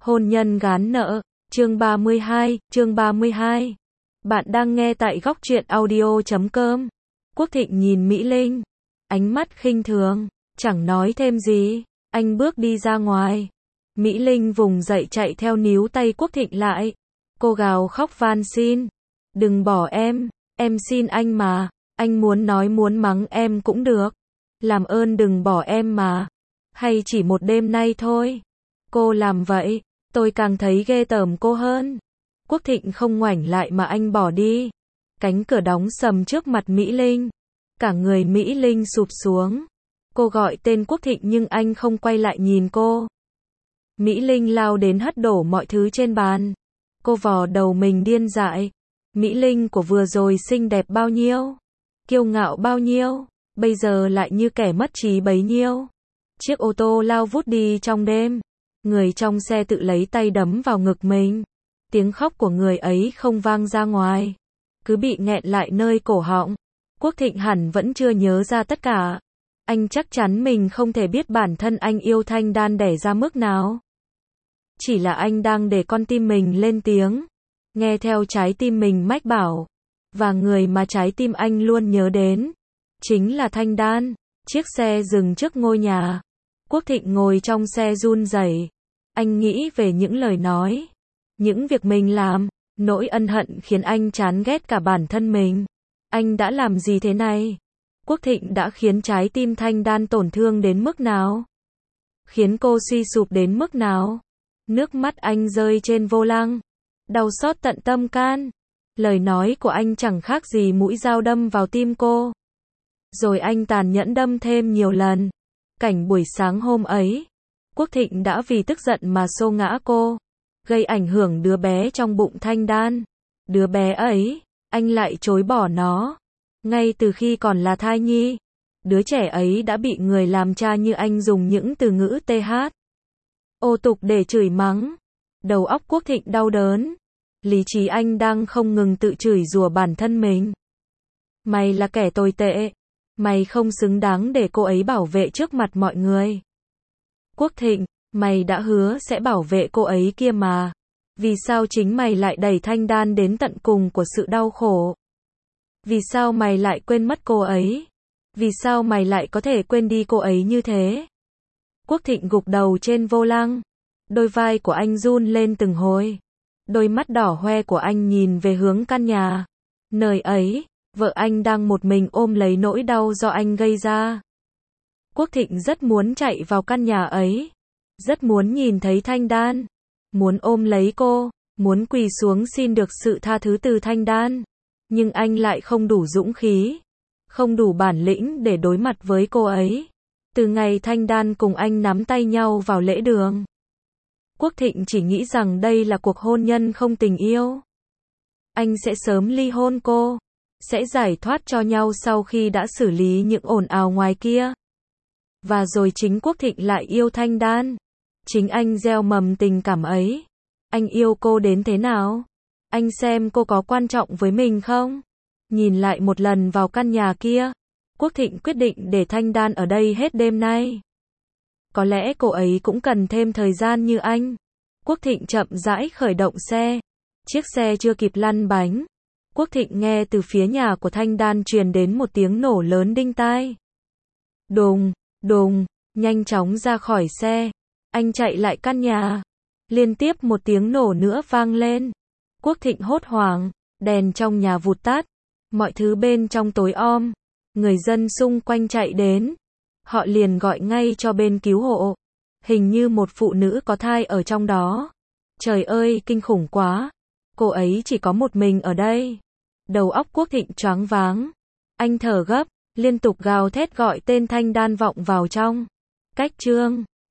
Hôn nhân gán nợ, chương 32. Bạn đang nghe tại góc truyện audio.com. Quốc Thịnh nhìn Mỹ Linh, ánh mắt khinh thường, chẳng nói thêm gì, anh bước đi ra ngoài. Mỹ Linh vùng dậy chạy theo níu tay Quốc Thịnh lại. Cô gào khóc van xin, đừng bỏ em xin anh mà, anh muốn nói muốn mắng em cũng được. Làm ơn đừng bỏ em mà, hay chỉ một đêm nay thôi. Cô làm vậy, tôi càng thấy ghê tởm cô hơn. Quốc Thịnh không ngoảnh lại mà anh bỏ đi. Cánh cửa đóng sầm trước mặt Mỹ Linh. Cả người Mỹ Linh sụp xuống. Cô gọi tên Quốc Thịnh nhưng anh không quay lại nhìn cô. Mỹ Linh lao đến hất đổ mọi thứ trên bàn. Cô vò đầu mình điên dại. Mỹ Linh của vừa rồi xinh đẹp bao nhiêu, kiêu ngạo bao nhiêu, bây giờ lại như kẻ mất trí bấy nhiêu. Chiếc ô tô lao vút đi trong đêm. Người trong xe tự lấy tay đấm vào ngực mình. Tiếng khóc của người ấy không vang ra ngoài, cứ bị nghẹn lại nơi cổ họng. Quốc Thịnh hẳn vẫn chưa nhớ ra tất cả. Anh chắc chắn mình không thể biết bản thân anh yêu Thanh Đan đẻ ra mức nào. Chỉ là anh đang để con tim mình lên tiếng, nghe theo trái tim mình mách bảo. Và người mà trái tim anh luôn nhớ đến chính là Thanh Đan. Chiếc xe dừng trước ngôi nhà. Quốc Thịnh ngồi trong xe run rẩy. Anh nghĩ về những lời nói, những việc mình làm, nỗi ân hận khiến anh chán ghét cả bản thân mình. Anh đã làm gì thế này? Quốc Thịnh đã khiến trái tim Thanh Đan tổn thương đến mức nào? Khiến cô suy sụp đến mức nào? Nước mắt anh rơi trên vô lăng, đau xót tận tâm can. Lời nói của anh chẳng khác gì mũi dao đâm vào tim cô. Rồi anh tàn nhẫn đâm thêm nhiều lần. Cảnh buổi sáng hôm ấy, Quốc Thịnh đã vì tức giận mà xô ngã cô, gây ảnh hưởng đứa bé trong bụng Thanh Đan. Đứa bé ấy, anh lại chối bỏ nó. Ngay từ khi còn là thai nhi, đứa trẻ ấy đã bị người làm cha như anh dùng những từ ngữ TH, ô tục để chửi mắng. Đầu óc Quốc Thịnh đau đớn. Lý trí anh đang không ngừng tự chửi rủa bản thân mình. Mày là kẻ tồi tệ. Mày không xứng đáng để cô ấy bảo vệ trước mặt mọi người. Quốc Thịnh, mày đã hứa sẽ bảo vệ cô ấy kia mà. Vì sao chính mày lại đẩy Thanh Đan đến tận cùng của sự đau khổ? Vì sao mày lại quên mất cô ấy? Vì sao mày lại có thể quên đi cô ấy như thế? Quốc Thịnh gục đầu trên vô lăng. Đôi vai của anh run lên từng hồi. Đôi mắt đỏ hoe của anh nhìn về hướng căn nhà. Nơi ấy, vợ anh đang một mình ôm lấy nỗi đau do anh gây ra. Quốc Thịnh rất muốn chạy vào căn nhà ấy. Rất muốn nhìn thấy Thanh Đan. Muốn ôm lấy cô. Muốn quỳ xuống xin được sự tha thứ từ Thanh Đan. Nhưng anh lại không đủ dũng khí. Không đủ bản lĩnh để đối mặt với cô ấy. Từ ngày Thanh Đan cùng anh nắm tay nhau vào lễ đường, Quốc Thịnh chỉ nghĩ rằng đây là cuộc hôn nhân không tình yêu. Anh sẽ sớm ly hôn cô. Sẽ giải thoát cho nhau sau khi đã xử lý những ồn ào ngoài kia. Và rồi chính Quốc Thịnh lại yêu Thanh Đan. Chính anh gieo mầm tình cảm ấy. Anh yêu cô đến thế nào? Anh xem cô có quan trọng với mình không? Nhìn lại một lần vào căn nhà kia, Quốc Thịnh quyết định để Thanh Đan ở đây hết đêm nay. Có lẽ cô ấy cũng cần thêm thời gian như anh. Quốc Thịnh chậm rãi khởi động xe. Chiếc xe chưa kịp lăn bánh, Quốc Thịnh nghe từ phía nhà của Thanh Đan truyền đến một tiếng nổ lớn đinh tai. Đùng, đùng, nhanh chóng ra khỏi xe. Anh chạy lại căn nhà. Liên tiếp một tiếng nổ nữa vang lên. Quốc Thịnh hốt hoảng, đèn trong nhà vụt tắt. Mọi thứ bên trong tối om. Người dân xung quanh chạy đến. Họ liền gọi ngay cho bên cứu hộ. Hình như một phụ nữ có thai ở trong đó. Trời ơi, kinh khủng quá. Cô ấy chỉ có một mình ở đây. Đầu óc Quốc Thịnh choáng váng. Anh thở gấp, liên tục gào thét gọi tên Thanh Đan vọng vào trong. Cách Trương.